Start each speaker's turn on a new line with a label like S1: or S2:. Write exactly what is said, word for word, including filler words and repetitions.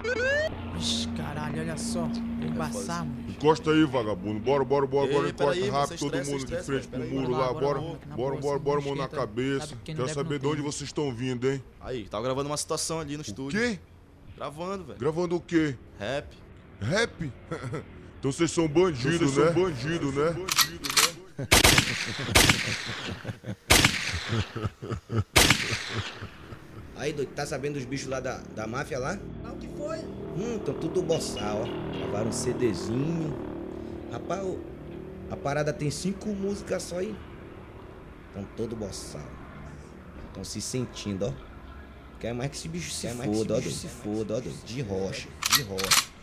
S1: Ixi, caralho, olha só. Vou embaçar, mano.
S2: Encosta aí, vagabundo. Bora, bora, bora,
S3: Ei,
S2: bora. Encosta
S3: peraí,
S2: rápido,
S3: você
S2: todo
S3: estressa,
S2: mundo de
S3: estressa,
S2: frente
S3: velho.
S2: pro
S3: Peraí,
S2: muro
S1: bora
S2: lá,
S1: lá,
S2: bora.
S1: bora lá, na
S2: Bora,
S1: boa,
S2: bora,
S1: sem
S2: bora, mão na
S1: mosqueta.
S2: cabeça.
S1: Sabe quem não
S2: Quero
S1: deve
S2: saber
S1: não
S2: de onde
S1: tem.
S2: vocês estão vindo, hein?
S3: Aí, tava gravando uma situação ali no
S2: O
S3: estúdio.
S2: quê?
S3: Gravando, velho.
S2: Gravando o quê?
S3: Rap.
S2: Rap? Então vocês são bandidos, né? São bandido, né?
S4: Aí, doido, tá sabendo dos bichos lá da, da máfia lá?
S5: Ah, o que foi?
S4: Hum, tão tudo boçal, ó. Gravaram um CDzinho. Rapaz, ô, a parada tem cinco músicas só aí. Tão todo boçal. Tão se sentindo, ó. Quer mais que esse bicho se Quer foda, ó, doido. Se foda, ó, doido. De rocha, de rocha.